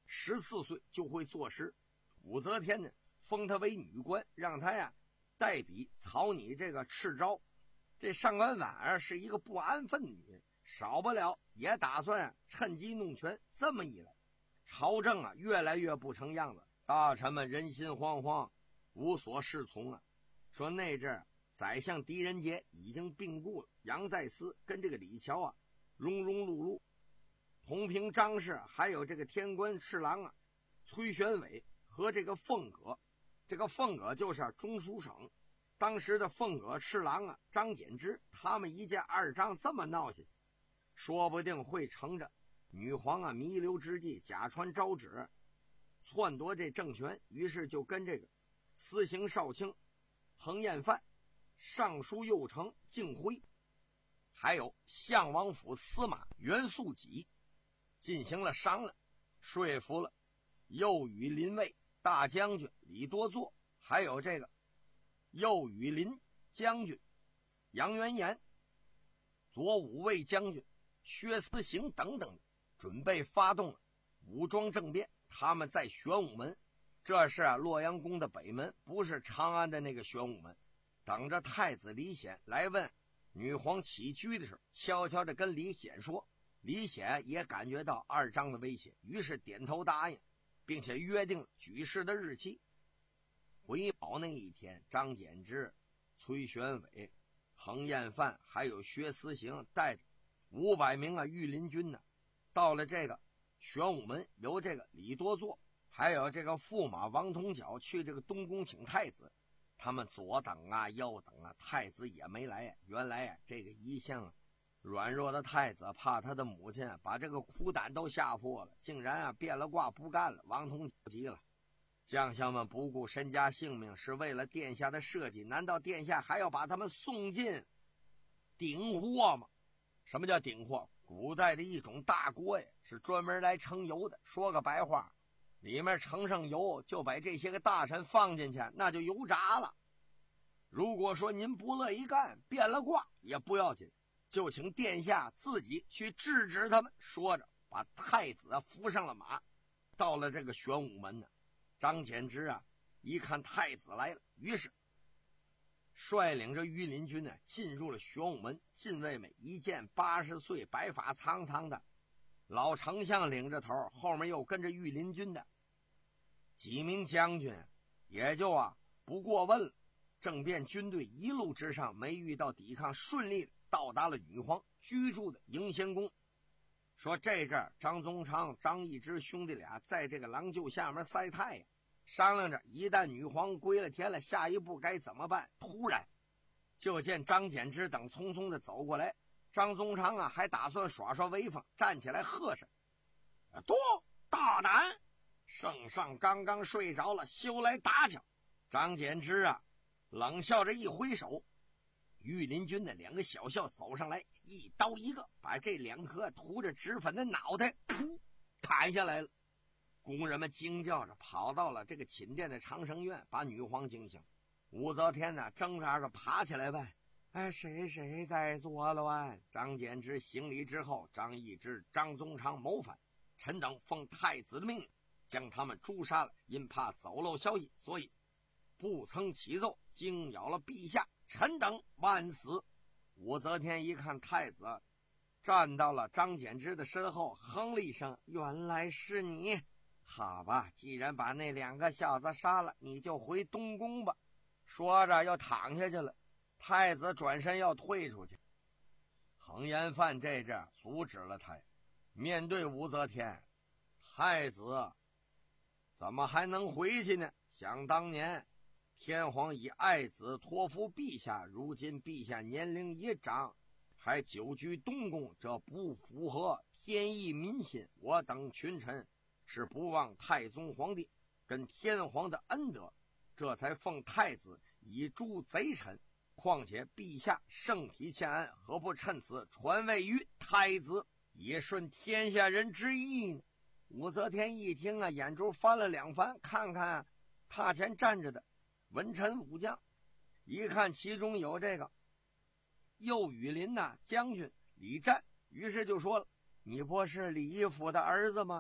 十四岁就会作诗。武则天呢，封他为女官，让他呀代笔草拟这个敕诏。这上官婉儿是一个不安分的女人，少不了也打算啊趁机弄权。这么一来，朝政啊越来越不成样子，大臣们人心惶惶，无所适从啊。说那阵儿宰相狄仁杰已经病故了，杨再思跟这个李峤啊庸庸碌碌，同平张氏还有这个天官侍郎啊崔玄伟和这个凤阁，这个凤阁就是中书省，当时的凤阁侍郎啊张柬之，他们一见二张这么闹下去，说不定会乘着女皇啊弥留之际假传诏旨篡夺这政权，于是就跟这个司行少卿彭彦范、尚书右丞敬辉，还有相王府司马袁素己进行了商量，说服了右羽林卫大将军李多作，还有这个右羽林将军杨元言、左武卫将军薛思行等等，准备发动了武装政变。他们在玄武门，这是啊洛阳宫的北门，不是长安的那个玄武门。等着太子李显来问女皇起居的时候，悄悄地跟李显说。李显也感觉到二张的威胁，于是点头答应，并且约定举事的日期。回保那一天，张柬之、崔玄伟、彭彦范还有薛思行带着五百名啊御林军呢，到了这个玄武门，由这个李多作还有这个驸马王同角去这个东宫请太子。他们左等啊右等啊，太子也没来。原来啊这个一向啊软弱的太子怕他的母亲把这个苦胆都吓破了，竟然啊变了卦不干了。王同急了，将相们不顾身家性命，是为了殿下的设计，难道殿下还要把他们送进鼎货吗？什么叫鼎货？古代的一种大锅呀，是专门来盛油的。说个白话，里面盛上油，就把这些个大臣放进去，那就油炸了。如果说您不乐意干，变了卦也不要紧，就请殿下自己去制止他们。说着把太子啊扶上了马，到了这个玄武门呢。张柬之啊一看太子来了，于是率领着御林军呢进入了玄武门。禁卫们一见八十岁白发苍苍的老丞相领着头，后面又跟着御林军的几名将军，也就啊不过问了。政变军队一路之上没遇到抵抗，顺利的到达了女皇居住的迎仙宫。说这阵儿张宗昌、张易之兄弟俩在这个郎舅下面晒太阳，商量着一旦女皇归了天了，下一步该怎么办。突然就见张柬之等匆匆的走过来，张宗昌啊还打算耍耍威风，站起来喝声：多大胆，圣上刚刚睡着了，休来打搅。张柬之啊冷笑着一挥手，御林军的两个小校走上来，一刀一个把这两颗涂着脂粉的脑袋噗砍下来了。工人们惊叫着跑到了这个寝殿的长生院，把女皇惊醒。武则天呢挣扎着爬起来问：哎，谁谁在作乱？张柬之行礼之后，张易之、张宗昌谋反，臣等奉太子的命令将他们诛杀了，因怕走漏消息，所以不曾启奏，惊扰了陛下，臣等万死。武则天一看太子站到了张柬之的身后，哼了一声：原来是你，好吧，既然把那两个小子杀了，你就回东宫吧。说着又躺下去了。太子转身要退出去，彭彦范这阵阻止了他。面对武则天，太子怎么还能回去呢？想当年天皇以爱子托付陛下，如今陛下年龄已长，还久居东宫，这不符合天意民心。我等群臣是不忘太宗皇帝跟天皇的恩德，这才奉太子以诛贼臣。况且陛下圣体欠安，何不趁此传位于太子，以顺天下人之意呢？武则天一听啊，眼珠翻了两番，看看啊榻前站着的文臣武将，一看其中有这个右羽林呐、啊、将军李湛，于是就说了：你不是李义府的儿子吗？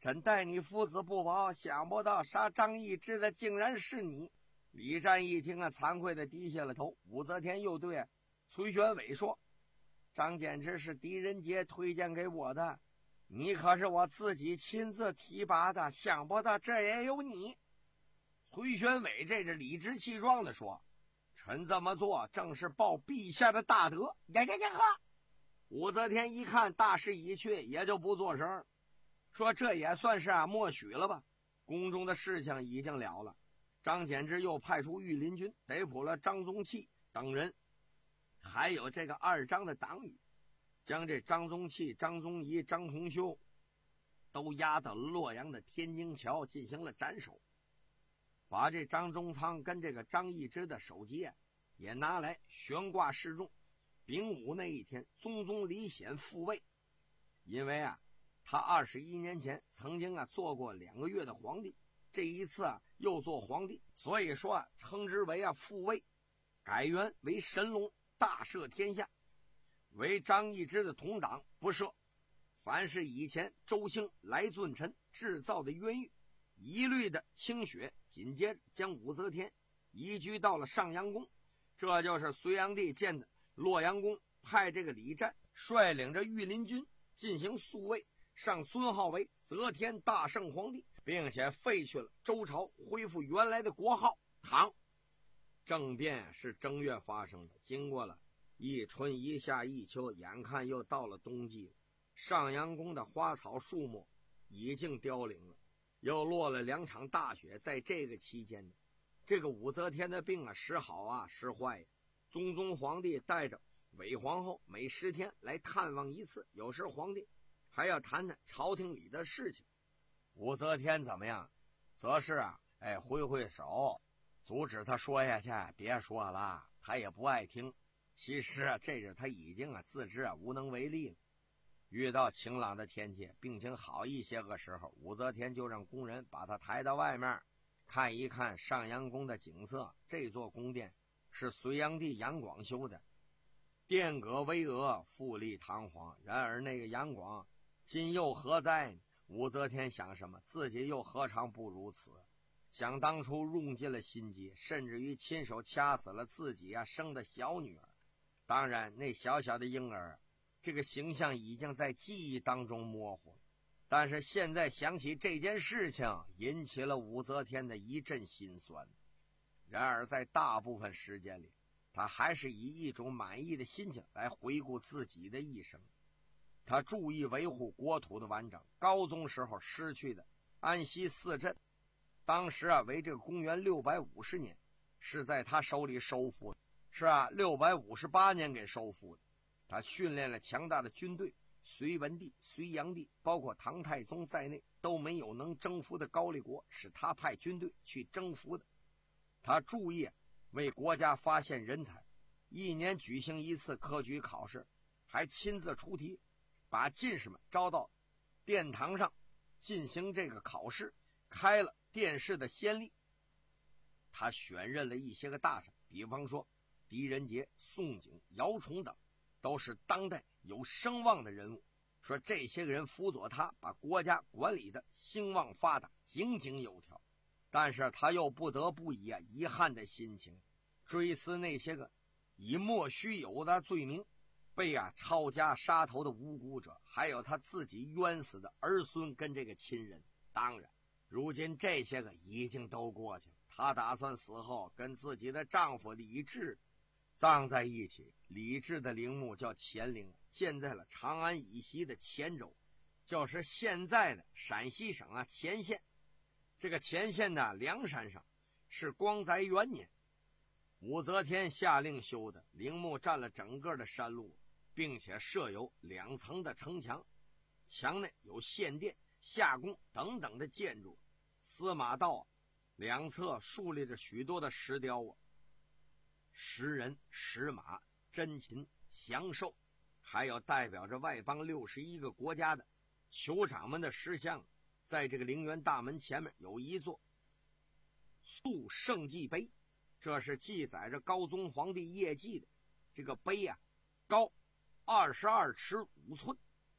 真待你父子不保，想不到杀张易之的竟然是你。李湛一听啊，惭愧的低下了头。武则天又对崔玄伟说：张柬之是狄仁杰推荐给我的，你可是我自己亲自提拔的，想不到这也有你。崔玄伟这是理直气壮的说：臣这么做正是报陛下的大德。呀呀呀哈！武则天一看大势已去，也就不作声，说这也算是啊默许了吧。宫中的事情已经了了，张柬之又派出御林军逮捕了张宗器等人，还有这个二张的党羽，将这张宗器、张宗仪、张洪修都押到洛阳的天津桥进行了斩首，把这张宗仓跟这个张易之的首级也拿来悬挂示众。丙午那一天，宗宗李显复位，因为啊他二十一年前曾经啊做过两个月的皇帝，这一次啊又做皇帝，所以说啊称之为啊复位，改元为神龙，大赦天下，为张易之的同党不赦。凡是以前周兴、来俊臣制造的冤狱，一律的清雪。紧接着将武则天移居到了上阳宫，这就是隋炀帝建的洛阳宫，派这个李湛率领着御林军进行肃位，上尊号为则天大圣皇帝，并且废去了周朝，恢复原来的国号唐。政变是正月发生的，经过了一春一夏一秋，眼看又到了冬季了，上阳宫的花草树木已经凋零了，又落了两场大雪。在这个期间呢，这个武则天的病啊时好啊时坏呀。宗宗皇帝带着韦皇后每十天来探望一次，有时皇帝还要谈谈朝廷里的事情。武则天怎么样？则是啊，哎，挥挥手阻止他说下去，别说了，他也不爱听。其实啊，这是他已经啊自知啊无能为力了。遇到晴朗的天气，病情好一些个时候，武则天就让工人把他抬到外面，看一看上阳宫的景色。这座宫殿是隋炀帝杨广修的，殿阁巍峨，富丽堂皇。然而那个杨广今又何在？武则天想什么，自己又何尝不如此？想当初用尽了心机，甚至于亲手掐死了自己啊生的小女儿。当然那小小的婴儿，这个形象已经在记忆当中模糊了，但是现在想起这件事情，引起了武则天的一阵心酸。然而在大部分时间里，他还是以一种满意的心情来回顾自己的一生。他注意维护国土的完整，高宗时候失去的安西四镇，当时啊为这个公元六百五十年，是在他手里收复的，是啊六百五十八年给收复的。他训练了强大的军队，隋文帝、隋炀帝包括唐太宗在内都没有能征服的高丽国，是他派军队去征服的。他注意为国家发现人才，一年举行一次科举考试，还亲自出题，把进士们招到殿堂上进行这个考试，开了殿试的先例。他选任了一些个大臣，比方说狄仁杰、宋璟、姚崇等，都是当代有声望的人物，说这些个人辅佐他，把国家管理的兴旺发达，井井有条。但是他又不得不以啊遗憾的心情追思那些个以莫须有的罪名被啊抄家杀头的无辜者，还有他自己冤死的儿孙跟这个亲人。当然如今这些个已经都过去了，他打算死后跟自己的丈夫李治葬在一起。李治的陵墓叫乾陵，建在了长安以西的乾州，就是现在的陕西省啊乾县。这个乾县的梁山上，是光载元年武则天下令修的，陵墓占了整个的山路，并且设有两层的城墙，墙内有献殿、夏宫等等的建筑。司马道两侧竖立着许多的石雕啊，石人、石马、珍禽、祥兽，还有代表着外邦六十一个国家的酋长们的石像。在这个陵园大门前面有一座肃圣迹碑，这是记载着高宗皇帝业绩的。这个碑啊高二十二尺五寸，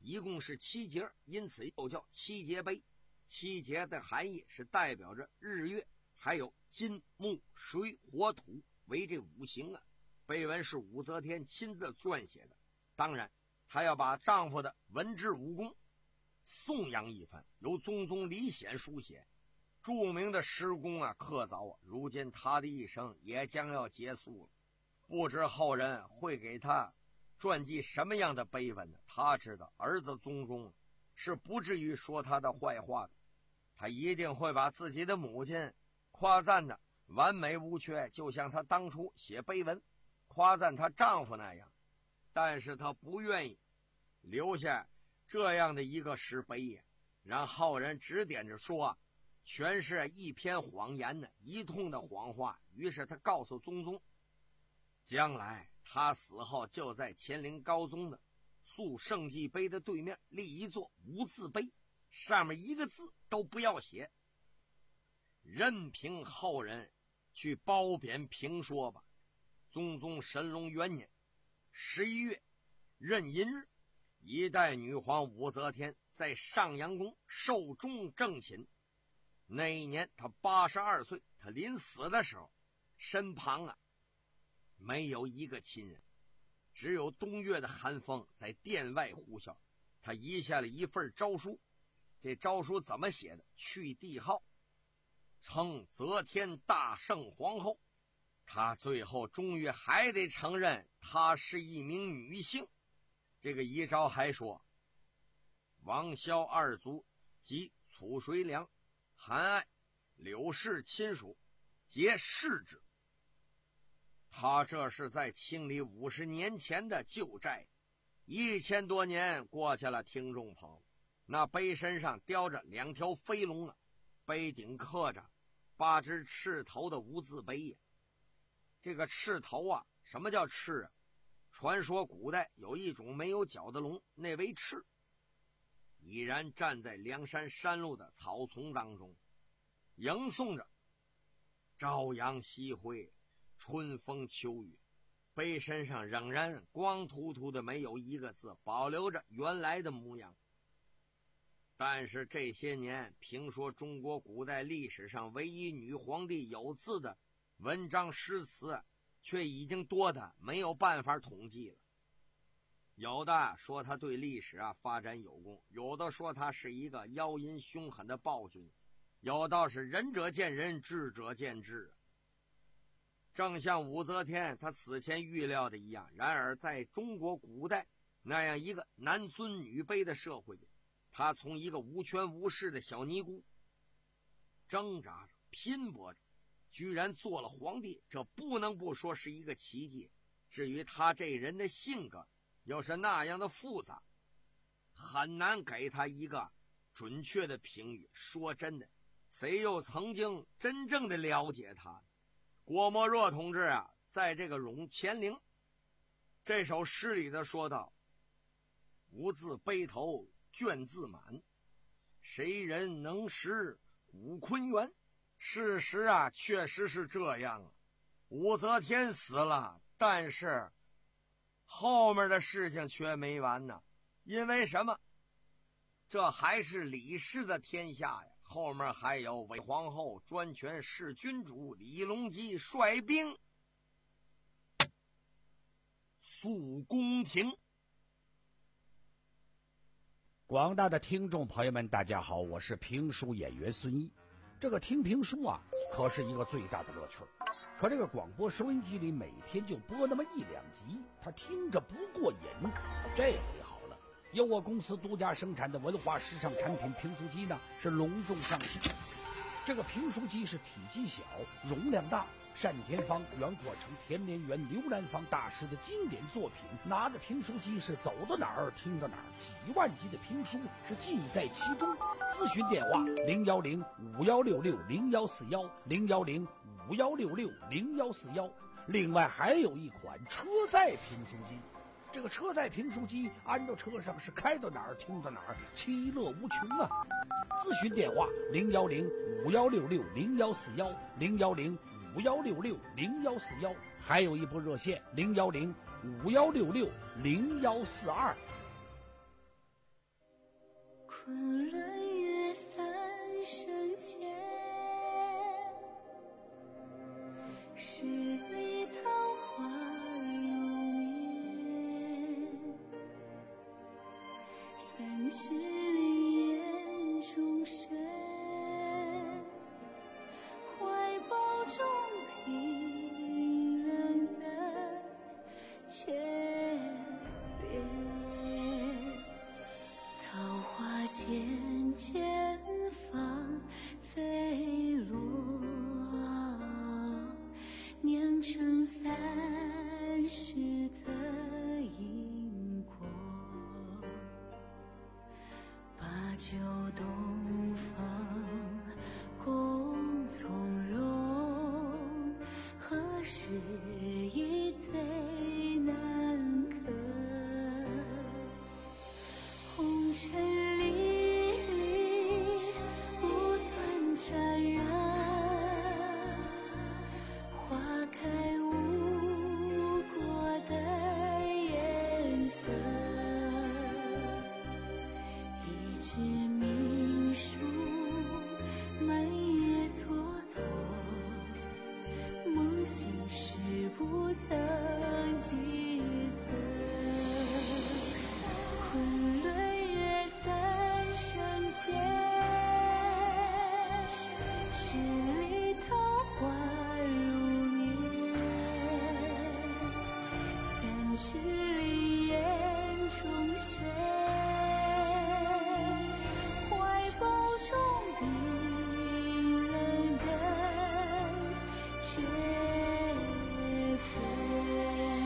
一共是七节，因此又叫七节碑。七节的含义是代表着日月还有金木水火土为这五行啊。碑文是武则天亲自撰写的，当然她要把丈夫的文治武功颂扬一番，由宗宗李显书写。著名的诗工啊客凿啊，如今他的一生也将要结束了，不知后人会给他传记什么样的碑文呢？他知道儿子宗宗是不至于说他的坏话的，他一定会把自己的母亲夸赞的完美无缺，就像他当初写碑文夸赞她丈夫那样。但是他不愿意留下这样的一个石碑呀，让后人指点着说全是一篇谎言呢，一通的谎话。于是他告诉宗宗，将来他死后就在乾陵高宗的塑圣迹碑的对面立一座无字碑，上面一个字都不要写，任凭后人去褒贬评说吧。宗宗神龙元年十一月壬寅日，一代女皇武则天在上阳宫寿终正寝。那一年她八十二岁，她临死的时候身旁啊没有一个亲人，只有冬月的寒风在殿外呼啸。她遗下了一份诏书，这诏书怎么写的？去帝号，称则天大圣皇后。她最后终于还得承认她是一名女性。这个遗诏还说，王萧二族及楚水良、韩爱、柳氏亲属皆世之。他这是在清理五十年前的旧债，一千多年过去了，听众朋友，那碑身上雕着两条飞龙啊，碑顶刻着八只赤头的无字碑呀。这个赤头啊，什么叫赤啊？传说古代有一种没有角的龙，那为赤，已然站在梁山山路的草丛当中，迎送着朝阳夕辉，春风秋雨。碑身上仍然光秃秃的，没有一个字，保留着原来的模样。但是这些年，评说中国古代历史上唯一女皇帝有字的文章诗词，却已经多的没有办法统计了。有的说他对历史啊发展有功，有的说他是一个妖淫凶狠的暴君，有道是仁者见仁，智者见智。正像武则天她死前预料的一样，然而在中国古代那样一个男尊女卑的社会里，她从一个无权无势的小尼姑挣扎着拼搏着，居然做了皇帝，这不能不说是一个奇迹。至于他这人的性格又是那样的复杂，很难给他一个准确的评语。说真的，谁又曾经真正的了解他？郭沫若同志啊，在这个《咏乾陵》这首诗里头说道，无字碑头卷字满，谁人能识古坤元？事实啊，确实是这样啊。武则天死了，但是后面的事情却没完呢。因为什么？这还是李氏的天下呀，后面还有韦皇后专权弑君主李隆基率兵肃宫廷。
广大的听众朋友们，大家好，我是评书演员孙一。这个听评书啊，可是一个最大的乐趣。可这个广播收音机里每天就播那么一两集，他听着不过瘾。这回好了，由我公司独家生产的文化时尚产品评书机呢，是隆重上市。这个评书机是体积小，容量大，单田芳、袁阔成、田连元、刘兰芳大师的经典作品。拿着评书机是走到哪儿听到哪儿，几万集的评书是尽在其中。咨询电话零幺零五幺六六零幺四幺零幺零五幺六六零幺四幺。另外还有一款车载评书机，这个车载评书机安到车上是开到哪儿听到哪儿，其乐无穷啊！咨询电话零幺零五幺六六零幺四幺零幺零五幺六六零幺四幺，还有一部热线零幺零五幺六六零幺四二。
昆仑月三生前，十里桃花如面，三十里眼中雪，怀抱中冰冷的却浅浅放飞落，酿成三世的因果。把酒东方共从容，何时已最难可。红尘沾染花开无果的颜色，一纸命书满夜蹉跎，梦醒时不曾记得。昆仑月三生间，十里桃花如面，三十里眼中雪，怀抱中冰冷的诀别。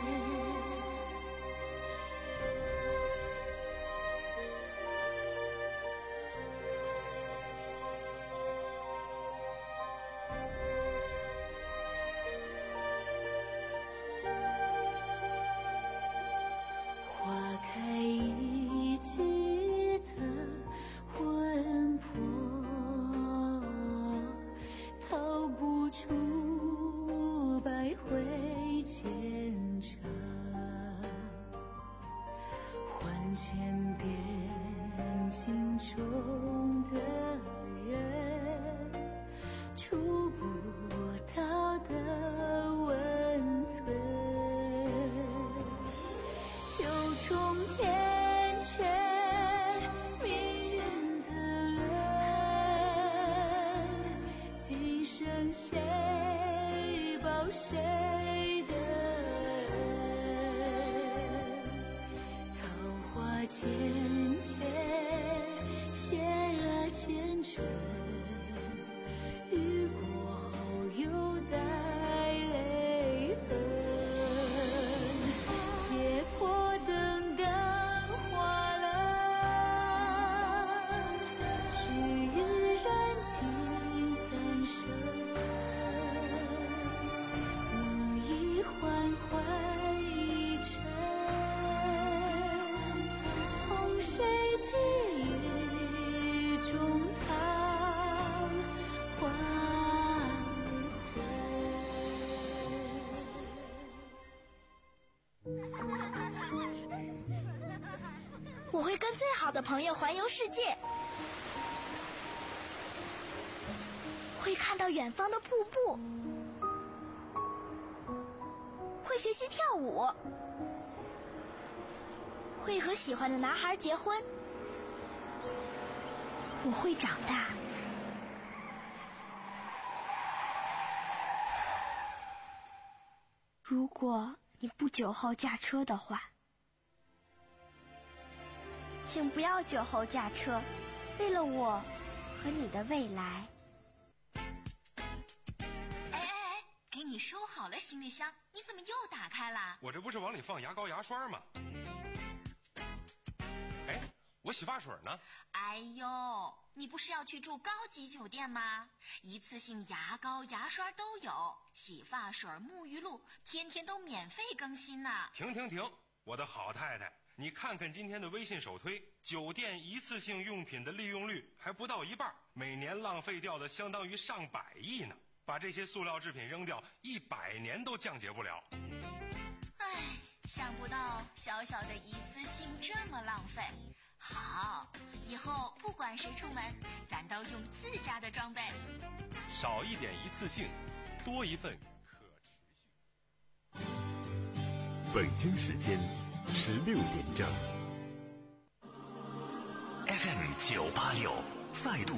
花开已记得魂魄，逃不出百回牵扯，还千遍镜中的人，触不到的温存。九重天阙，命运的轮，今生谁报谁的恩？桃花浅浅，写了前尘，雨过后又带泪痕。结果等灯花了，须臾燃尽三生，梦已缓缓一尘，同谁寄予中堂还回。
我会跟最好的朋友环游世界，会看到远方的瀑布，会学习跳舞，会和喜欢的男孩结婚。我会长大。如果你不酒后驾车的话，请不要酒后驾车，为了我和你的未来。
哎哎哎，给你收好了行李箱，你怎么又打开了？
我这不是往里放牙膏牙刷吗？哎，我洗发水呢？
哎呦，你不是要去住高级酒店吗？一次性牙膏牙刷都有，洗发水沐浴露天天都免费更新呢。
停停停，我的好太太，你看看今天的微信首推，酒店一次性用品的利用率还不到一半，每年浪费掉的相当于上百亿呢。把这些塑料制品扔掉，一百年都降解不了。
唉，想不到小小的一次性这么浪费， 好，以后不管谁出门，咱都用自家的装备。
少一点一次性，多一份可持续。
北京时间十六点整。
F M 九八六再度